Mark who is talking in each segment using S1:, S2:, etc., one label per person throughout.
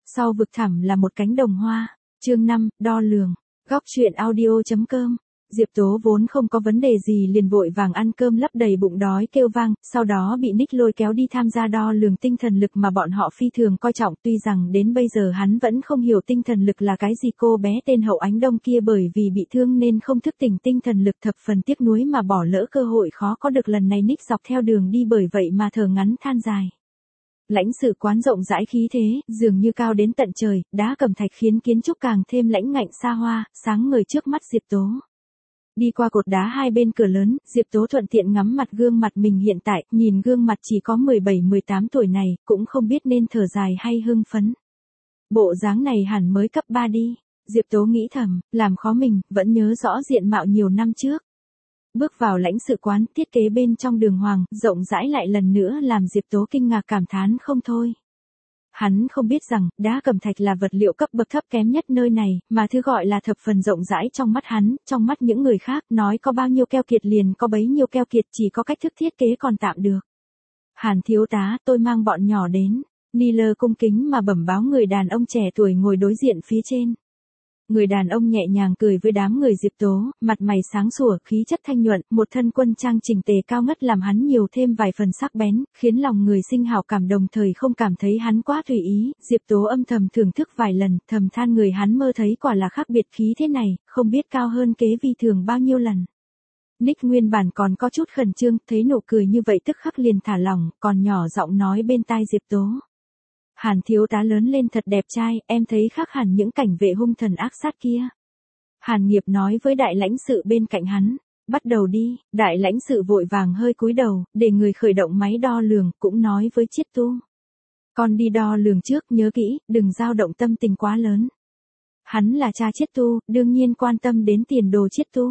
S1: Sau vực thẳm là một cánh đồng hoa. Chương 5, đo lường. Góc truyện audio.com. Diệp Tố vốn không có vấn đề gì liền vội vàng ăn cơm lấp đầy bụng đói kêu vang, sau đó bị Nick lôi kéo đi tham gia đo lường tinh thần lực mà bọn họ phi thường coi trọng, tuy rằng đến bây giờ hắn vẫn không hiểu tinh thần lực là cái gì. Cô bé tên Hậu Ánh Đông kia bởi vì bị thương nên không thức tỉnh tinh thần lực, thập phần tiếc nuối mà bỏ lỡ cơ hội khó có được lần này. Nick dọc theo đường đi bởi vậy mà thở ngắn than dài. Lãnh sự quán rộng rãi khí thế, dường như cao đến tận trời, đá cẩm thạch khiến kiến trúc càng thêm lãnh ngạnh xa hoa, sáng ngời trước mắt Diệp Tố. Đi qua cột đá hai bên cửa lớn, Diệp Tố thuận tiện ngắm mặt gương mặt mình hiện tại, nhìn gương mặt chỉ có 17-18 tuổi này, cũng không biết nên thở dài hay hưng phấn. Bộ dáng này hẳn mới cấp 3 đi, Diệp Tố nghĩ thầm, làm khó mình, vẫn nhớ rõ diện mạo nhiều năm trước. Bước vào lãnh sự quán, thiết kế bên trong đường hoàng, rộng rãi lại lần nữa làm Diệp Tố kinh ngạc cảm thán không thôi. Hắn không biết rằng, đá cẩm thạch là vật liệu cấp bậc thấp kém nhất nơi này, mà thứ gọi là thập phần rộng rãi trong mắt hắn, trong mắt những người khác, nói có bao nhiêu keo kiệt liền có bấy nhiêu keo kiệt, chỉ có cách thức thiết kế còn tạm được. Hàn thiếu tá, tôi mang bọn nhỏ đến. Niller cung kính mà bẩm báo người đàn ông trẻ tuổi ngồi đối diện phía trên. Người đàn ông nhẹ nhàng cười với đám người Diệp Tố, mặt mày sáng sủa, khí chất thanh nhuận, một thân quân trang chỉnh tề cao ngất làm hắn nhiều thêm vài phần sắc bén, khiến lòng người sinh hảo cảm, đồng thời không cảm thấy hắn quá tùy ý. Diệp Tố âm thầm thưởng thức vài lần, thầm than người hắn mơ thấy quả là khác biệt, khí thế này, không biết cao hơn kế vi thường bao nhiêu lần. Nick nguyên bản còn có chút khẩn trương, thấy nụ cười như vậy tức khắc liền thả lỏng, còn nhỏ giọng nói bên tai Diệp Tố. Hàn thiếu tá lớn lên thật đẹp trai, em thấy khác hẳn những cảnh vệ hung thần ác sát kia. Hàn Nghiệp nói với đại lãnh sự bên cạnh hắn, bắt đầu đi. Đại lãnh sự vội vàng hơi cúi đầu, để người khởi động máy đo lường, cũng nói với Chiết Tu. Con đi đo lường trước, nhớ kỹ, đừng dao động tâm tình quá lớn. Hắn là cha Chiết Tu, đương nhiên quan tâm đến tiền đồ Chiết Tu.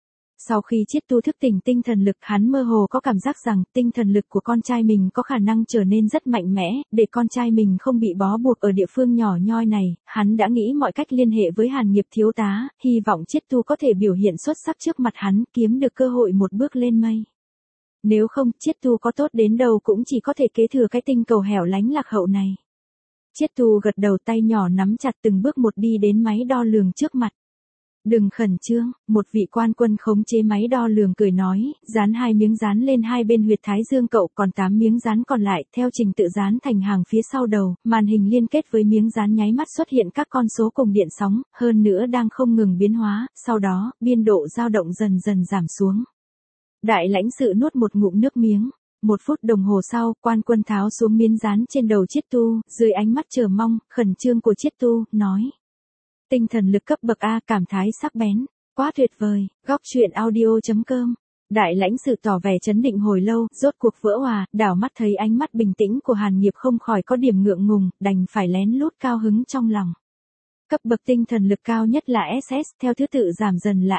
S1: Sau khi Chiết Tu thức tỉnh tinh thần lực, hắn mơ hồ có cảm giác rằng tinh thần lực của con trai mình có khả năng trở nên rất mạnh mẽ, để con trai mình không bị bó buộc ở địa phương nhỏ nhoi này. Hắn đã nghĩ mọi cách liên hệ với Hàn Nghiệp thiếu tá, hy vọng Chiết Tu có thể biểu hiện xuất sắc trước mặt hắn, kiếm được cơ hội một bước lên mây. Nếu không, Chiết Tu có tốt đến đâu cũng chỉ có thể kế thừa cái tinh cầu hẻo lánh lạc hậu này. Chiết Tu gật đầu, tay nhỏ nắm chặt từng bước một đi đến máy đo lường trước mặt. Đừng khẩn trương, một vị quan quân khống chế máy đo lường cười nói, dán 2 miếng dán lên hai bên huyệt thái dương cậu, còn 8 miếng dán còn lại, theo trình tự dán thành hàng phía sau đầu, màn hình liên kết với miếng dán nháy mắt xuất hiện các con số cùng điện sóng, hơn nữa đang không ngừng biến hóa, sau đó, biên độ dao động dần dần giảm xuống. Đại lãnh sự nuốt một ngụm nước miếng. 1 phút đồng hồ sau, quan quân tháo xuống miếng dán trên đầu Chiết Tu, dưới ánh mắt chờ mong, khẩn trương của Chiết Tu, nói. Tinh thần lực cấp bậc A, cảm thái sắc bén, quá tuyệt vời. Góc truyện audio.com. Đại lãnh sự tỏ vẻ chấn định hồi lâu, rốt cuộc vỡ hòa, đảo mắt thấy ánh mắt bình tĩnh của Hàn Nghiệp không khỏi có điểm ngượng ngùng, đành phải lén lút cao hứng trong lòng. Cấp bậc tinh thần lực cao nhất là SS, theo thứ tự giảm dần là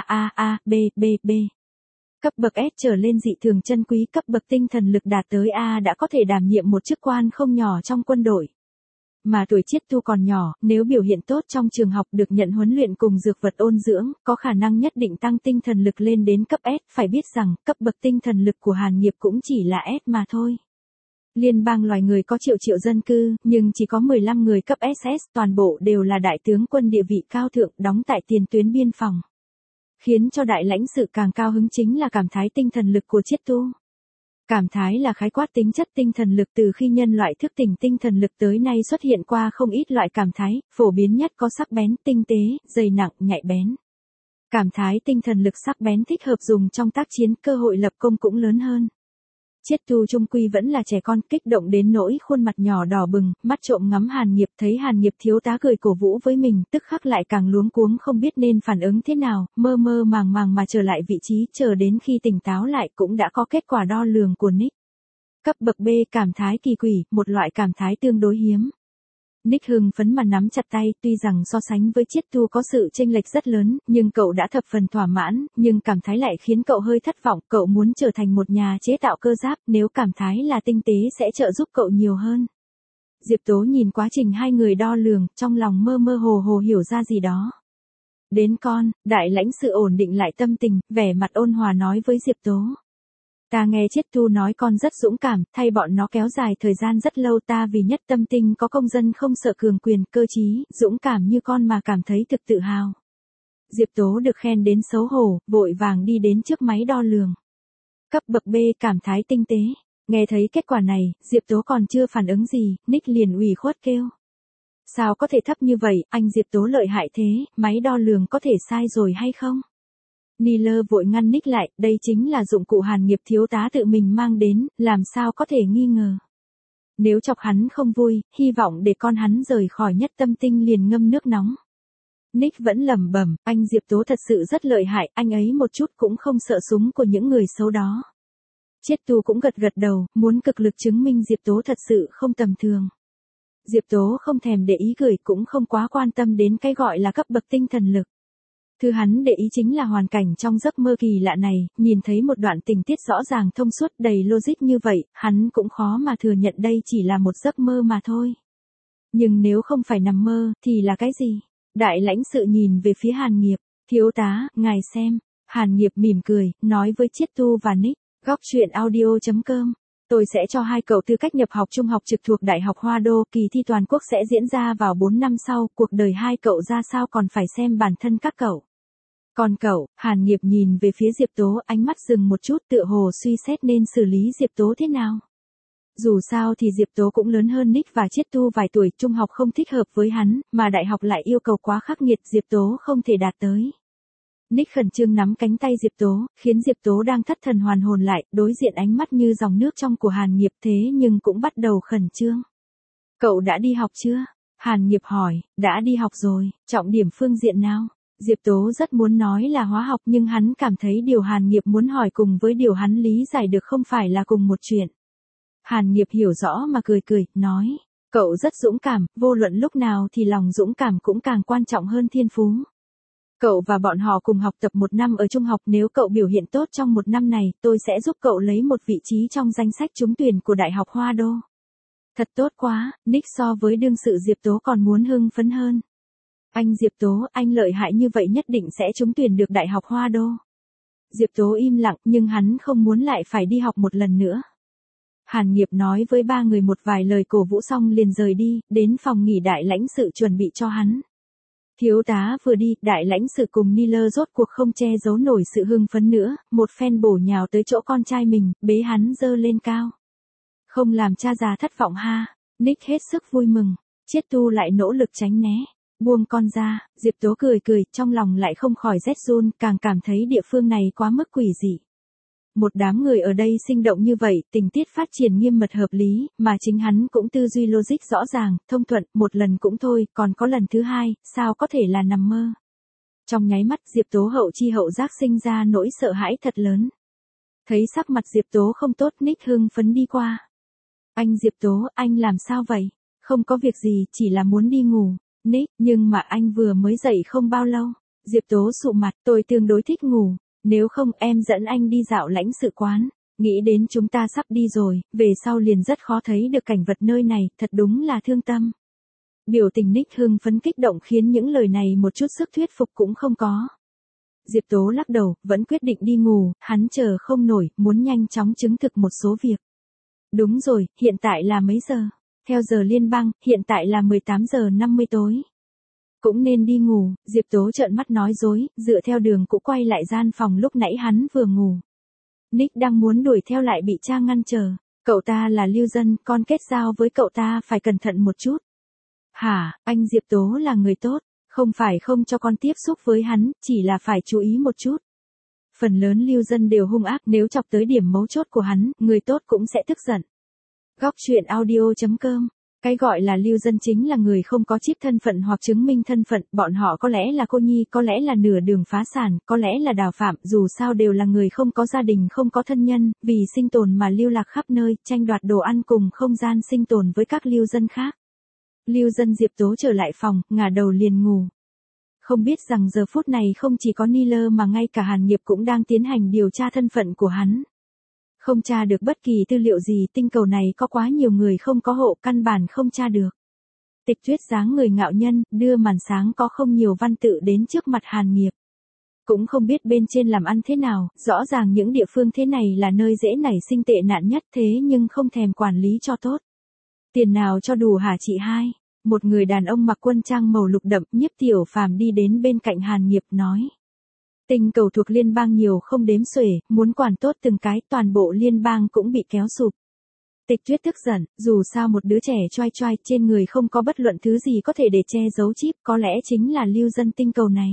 S1: SAAABBB. Cấp bậc S trở lên dị thường chân quý, cấp bậc tinh thần lực đạt tới A đã có thể đảm nhiệm một chức quan không nhỏ trong quân đội. Mà tuổi Chiết Tu còn nhỏ, nếu biểu hiện tốt trong trường học được nhận huấn luyện cùng dược vật ôn dưỡng, có khả năng nhất định tăng tinh thần lực lên đến cấp S, phải biết rằng, cấp bậc tinh thần lực của Hàn Nghiệp cũng chỉ là S mà thôi. Liên bang loài người có triệu dân cư, nhưng chỉ có 15 người cấp SS, toàn bộ đều là đại tướng quân địa vị cao thượng, đóng tại tiền tuyến biên phòng. Khiến cho đại lãnh sự càng cao hứng chính là cảm thái tinh thần lực của Chiết Tu. Cảm thái là khái quát tính chất tinh thần lực, từ khi nhân loại thức tỉnh tinh thần lực tới nay xuất hiện qua không ít loại cảm thái, phổ biến nhất có sắc bén, tinh tế, dày nặng, nhạy bén. Cảm thái tinh thần lực sắc bén thích hợp dùng trong tác chiến, cơ hội lập công cũng lớn hơn. Chiết Tu trung quy vẫn là trẻ con, kích động đến nỗi khuôn mặt nhỏ đỏ bừng, mắt trộm ngắm Hàn Nghiệp, thấy Hàn Nghiệp thiếu tá cười cổ vũ với mình, tức khắc lại càng luống cuống không biết nên phản ứng thế nào, mơ màng mà trở lại vị trí, chờ đến khi tỉnh táo lại cũng đã có kết quả đo lường của Nick. Cấp bậc B, cảm thái kỳ quỷ, một loại cảm thái tương đối hiếm. Nick hưng phấn mà nắm chặt tay, tuy rằng so sánh với Chiết Tu có sự chênh lệch rất lớn, nhưng cậu đã thập phần thỏa mãn, nhưng cảm thái lại khiến cậu hơi thất vọng, cậu muốn trở thành một nhà chế tạo cơ giáp, nếu cảm thái là tinh tế sẽ trợ giúp cậu nhiều hơn. Diệp Tố nhìn quá trình hai người đo lường, trong lòng mơ hồ hiểu ra gì đó. Đến con, đại lãnh sự ổn định lại tâm tình, vẻ mặt ôn hòa nói với Diệp Tố. Ta nghe Chiết Tu nói con rất dũng cảm, thay bọn nó kéo dài thời gian rất lâu, ta vì nhất tâm tinh có công dân không sợ cường quyền, cơ trí, dũng cảm như con mà cảm thấy thực tự hào. Diệp Tố được khen đến xấu hổ, vội vàng đi đến trước máy đo lường. Cấp bậc B, cảm thái tinh tế. Nghe thấy kết quả này, Diệp Tố còn chưa phản ứng gì, Nick liền ủy khuất kêu. Sao có thể thấp như vậy, anh Diệp Tố lợi hại thế, máy đo lường có thể sai rồi hay không? Niller vội ngăn Nick lại, đây chính là dụng cụ Hàn Nghiệp thiếu tá tự mình mang đến, làm sao có thể nghi ngờ. Nếu chọc hắn không vui, hy vọng để con hắn rời khỏi nhất tâm tinh liền ngâm nước nóng. Nick vẫn lẩm bẩm, anh Diệp Tố thật sự rất lợi hại, anh ấy một chút cũng không sợ súng của những người xấu đó. Chiết Tu cũng gật gật đầu, muốn cực lực chứng minh Diệp Tố thật sự không tầm thường. Diệp Tố không thèm để ý cười, cũng không quá quan tâm đến cái gọi là cấp bậc tinh thần lực. Thứ hắn để ý chính là hoàn cảnh trong giấc mơ kỳ lạ này, nhìn thấy một đoạn tình tiết rõ ràng thông suốt đầy logic như vậy, hắn cũng khó mà thừa nhận đây chỉ là một giấc mơ mà thôi. Nhưng nếu không phải nằm mơ, thì là cái gì? Đại lãnh sự nhìn về phía Hàn Nghiệp, thiếu tá, ngài xem. Hàn Nghiệp mỉm cười, nói với Chiết Tu và Nick, góc chuyện audio.com. Tôi sẽ cho hai cậu tư cách nhập học trung học trực thuộc Đại học Hoa Đô, kỳ thi toàn quốc sẽ diễn ra vào 4 năm sau, cuộc đời hai cậu ra sao còn phải xem bản thân các cậu. Còn cậu, Hàn Nghiệp nhìn về phía Diệp Tố, ánh mắt dừng một chút, tựa hồ suy xét nên xử lý Diệp Tố thế nào. Dù sao thì Diệp Tố cũng lớn hơn Nick và Chiết Tu vài tuổi, trung học không thích hợp với hắn, mà đại học lại yêu cầu quá khắc nghiệt, Diệp Tố không thể đạt tới. Nick khẩn trương nắm cánh tay Diệp Tố, khiến Diệp Tố đang thất thần hoàn hồn lại, đối diện ánh mắt như dòng nước trong của Hàn Nghiệp, thế nhưng cũng bắt đầu khẩn trương. Cậu đã đi học chưa? Hàn Nghiệp hỏi, đã đi học rồi, trọng điểm phương diện nào? Diệp Tố rất muốn nói là hóa học, nhưng hắn cảm thấy điều Hàn Nghiệp muốn hỏi cùng với điều hắn lý giải được không phải là cùng một chuyện. Hàn Nghiệp hiểu rõ mà cười cười, nói, cậu rất dũng cảm, vô luận lúc nào thì lòng dũng cảm cũng càng quan trọng hơn thiên phú. Cậu và bọn họ cùng học tập 1 năm ở trung học, nếu cậu biểu hiện tốt trong 1 năm này, tôi sẽ giúp cậu lấy một vị trí trong danh sách trúng tuyển của Đại học Hoa Đô. Thật tốt quá, Nick so với đương sự Diệp Tố còn muốn hưng phấn hơn. Anh Diệp Tố, anh lợi hại như vậy nhất định sẽ trúng tuyển được Đại học Hoa Đô. Diệp Tố im lặng, nhưng hắn không muốn lại phải đi học một lần nữa. Hàn Nghiệp nói với 3 người một vài lời cổ vũ xong liền rời đi, đến phòng nghỉ đại lãnh sự chuẩn bị cho hắn. Thiếu tá vừa đi, đại lãnh sự cùng Niller rốt cuộc không che giấu nổi sự hưng phấn nữa, một phen bổ nhào tới chỗ con trai mình, bế hắn dơ lên cao. Không làm cha già thất vọng ha. Nick hết sức vui mừng, Chiết Tu lại nỗ lực tránh né. Buông con ra, Diệp Tố cười cười, trong lòng lại không khỏi rét run, càng cảm thấy địa phương này quá mức quỷ dị. Một đám người ở đây sinh động như vậy, tình tiết phát triển nghiêm mật hợp lý, mà chính hắn cũng tư duy logic rõ ràng, thông thuận, một lần cũng thôi, còn có lần thứ hai, sao có thể là nằm mơ. Trong nháy mắt Diệp Tố hậu chi hậu giác sinh ra nỗi sợ hãi thật lớn. Thấy sắc mặt Diệp Tố không tốt, Nick hưng phấn đi qua. Anh Diệp Tố, anh làm sao vậy? Không có việc gì, chỉ là muốn đi ngủ. Nick, nhưng mà anh vừa mới dậy không bao lâu. Diệp Tố sụ mặt, tôi tương đối thích ngủ. Nếu không em dẫn anh đi dạo lãnh sự quán. Nghĩ đến chúng ta sắp đi rồi, về sau liền rất khó thấy được cảnh vật nơi này, thật đúng là thương tâm. Biểu tình Nick hưng phấn kích động khiến những lời này một chút sức thuyết phục cũng không có. Diệp Tố lắc đầu, vẫn quyết định đi ngủ, hắn chờ không nổi, muốn nhanh chóng chứng thực một số việc. Đúng rồi, hiện tại là mấy giờ? Theo giờ liên bang, hiện tại là 18 giờ 50 tối. Cũng nên đi ngủ, Diệp Tố trợn mắt nói dối, dựa theo đường cũ quay lại gian phòng lúc nãy hắn vừa ngủ. Nick đang muốn đuổi theo lại bị cha ngăn chờ. Cậu ta là lưu dân, con kết giao với cậu ta phải cẩn thận một chút. Hả, anh Diệp Tố là người tốt, không phải không cho con tiếp xúc với hắn, chỉ là phải chú ý một chút. Phần lớn lưu dân đều hung ác, nếu chọc tới điểm mấu chốt của hắn, người tốt cũng sẽ tức giận. Góc chuyện audio.com. Cái gọi là lưu dân chính là người không có chip thân phận hoặc chứng minh thân phận, bọn họ có lẽ là cô nhi, có lẽ là nửa đường phá sản, có lẽ là đào phạm, dù sao đều là người không có gia đình, không có thân nhân, vì sinh tồn mà lưu lạc khắp nơi, tranh đoạt đồ ăn cùng không gian sinh tồn với các lưu dân khác. Lưu dân Diệp Tố trở lại phòng, ngả đầu liền ngủ. Không biết rằng giờ phút này không chỉ có Niller mà ngay cả Hàn Nghiệp cũng đang tiến hành điều tra thân phận của hắn. Không tra được bất kỳ tư liệu gì, tinh cầu này có quá nhiều người không có hộ, căn bản không tra được. Tịch Tuyết dáng người ngạo nhân, đưa màn sáng có không nhiều văn tự đến trước mặt Hàn Nghiệp. Cũng không biết bên trên làm ăn thế nào, rõ ràng những địa phương thế này là nơi dễ nảy sinh tệ nạn nhất thế nhưng không thèm quản lý cho tốt. Tiền nào cho đủ hả chị hai? Một người đàn ông mặc quân trang màu lục đậm, Nhiếp Tiểu Phàm đi đến bên cạnh Hàn Nghiệp nói. Tinh cầu thuộc liên bang nhiều không đếm xuể, muốn quản tốt từng cái, toàn bộ liên bang cũng bị kéo sụp. Tịch Tuyết tức giận, dù sao một đứa trẻ choai choai trên người không có bất luận thứ gì có thể để che giấu chip, có lẽ chính là lưu dân tinh cầu này.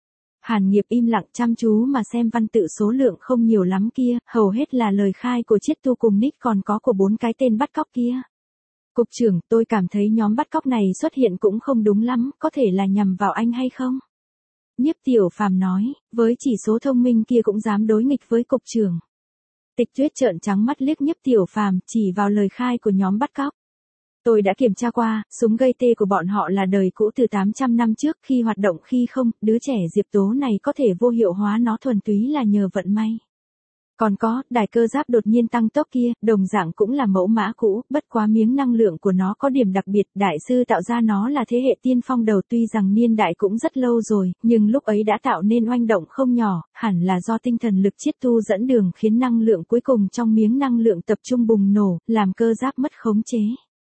S1: Hàn Nghiệp im lặng chăm chú mà xem văn tự số lượng không nhiều lắm kia, hầu hết là lời khai của Chiết Tu cùng Nick còn có của 4 cái tên bắt cóc kia. Cục trưởng, tôi cảm thấy nhóm bắt cóc này xuất hiện cũng không đúng lắm, có thể là nhằm vào anh hay không? Nhiếp Tiểu Phàm nói, với chỉ số thông minh kia cũng dám đối nghịch với cục trưởng. Tịch Tuyết trợn trắng mắt liếc Nhiếp Tiểu Phàm, chỉ vào lời khai của nhóm bắt cóc. Tôi đã kiểm tra qua, súng gây tê của bọn họ là đời cũ từ 800 năm trước, khi hoạt động khi không, đứa trẻ Diệp Tố này có thể vô hiệu hóa nó thuần túy là nhờ vận may. Còn có, đài cơ giáp đột nhiên tăng tốc kia, đồng dạng cũng là mẫu mã cũ, bất quá miếng năng lượng của nó có điểm đặc biệt, đại sư tạo ra nó là thế hệ tiên phong đầu, tuy rằng niên đại cũng rất lâu rồi, nhưng lúc ấy đã tạo nên oanh động không nhỏ, hẳn là do tinh thần lực Chiết Tu dẫn đường khiến năng lượng cuối cùng trong miếng năng lượng tập trung bùng nổ, làm cơ giáp mất khống chế.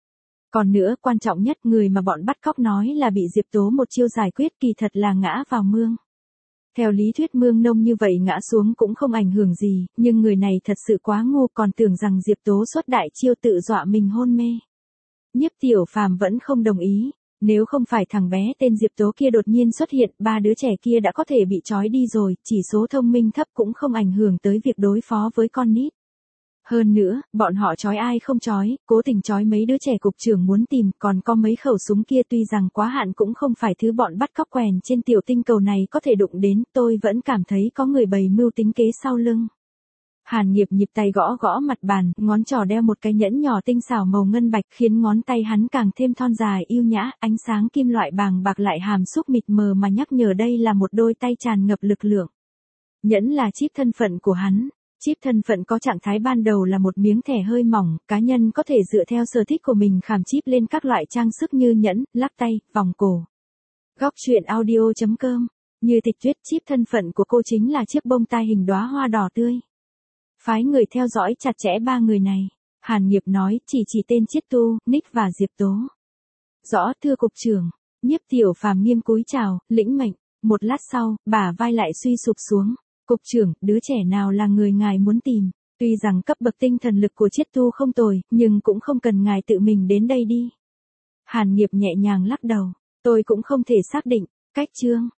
S1: Còn nữa, quan trọng nhất, người mà bọn bắt cóc nói là bị Diệp Tố một chiêu giải quyết kỳ thật là ngã vào mương. Theo lý thuyết mương nông như vậy ngã xuống cũng không ảnh hưởng gì, nhưng người này thật sự quá ngu, còn tưởng rằng Diệp Tố xuất đại chiêu tự dọa mình hôn mê. Nhiếp Tiểu Phàm vẫn không đồng ý, nếu không phải thằng bé tên Diệp Tố kia đột nhiên xuất hiện, 3 đứa trẻ kia đã có thể bị trói đi rồi, chỉ số thông minh thấp cũng không ảnh hưởng tới việc đối phó với con nít. Hơn nữa, bọn họ trói ai không trói, cố tình trói mấy đứa trẻ cục trưởng muốn tìm, còn có mấy khẩu súng kia tuy rằng quá hạn cũng không phải thứ bọn bắt cóc quèn trên tiểu tinh cầu này có thể đụng đến, tôi vẫn cảm thấy có người bày mưu tính kế sau lưng. Hàn Nghiệp nhịp tay gõ gõ mặt bàn, ngón trỏ đeo một cái nhẫn nhỏ tinh xảo màu ngân bạch khiến ngón tay hắn càng thêm thon dài yêu nhã, ánh sáng kim loại bàng bạc lại hàm xúc mịt mờ mà nhắc nhở đây là một đôi tay tràn ngập lực lượng. Nhẫn là chip thân phận của hắn. Chip thân phận có trạng thái ban đầu là một miếng thẻ hơi mỏng, cá nhân có thể dựa theo sở thích của mình khảm chip lên các loại trang sức như nhẫn, lắc tay, vòng cổ. Góc truyện audio.com. Như Tịch Tuyết, chip thân phận của cô chính là chiếc bông tai hình đóa hoa đỏ tươi. Phái người theo dõi chặt chẽ 3 người này. Hàn Nghiệp nói, chỉ tên Chiết Tu, Nick và Diệp Tố. Rõ, thưa cục trưởng. Nhiếp Tiểu Phàm nghiêm cúi chào, lĩnh mệnh. Một lát sau, bả vai lại suy sụp xuống. Cục trưởng, đứa trẻ nào là người ngài muốn tìm? Tuy rằng cấp bậc tinh thần lực của Chiết Tu không tồi, nhưng cũng không cần ngài tự mình đến đây đi. Hàn Nghiệp nhẹ nhàng lắc đầu. Tôi cũng không thể xác định. Cách chương.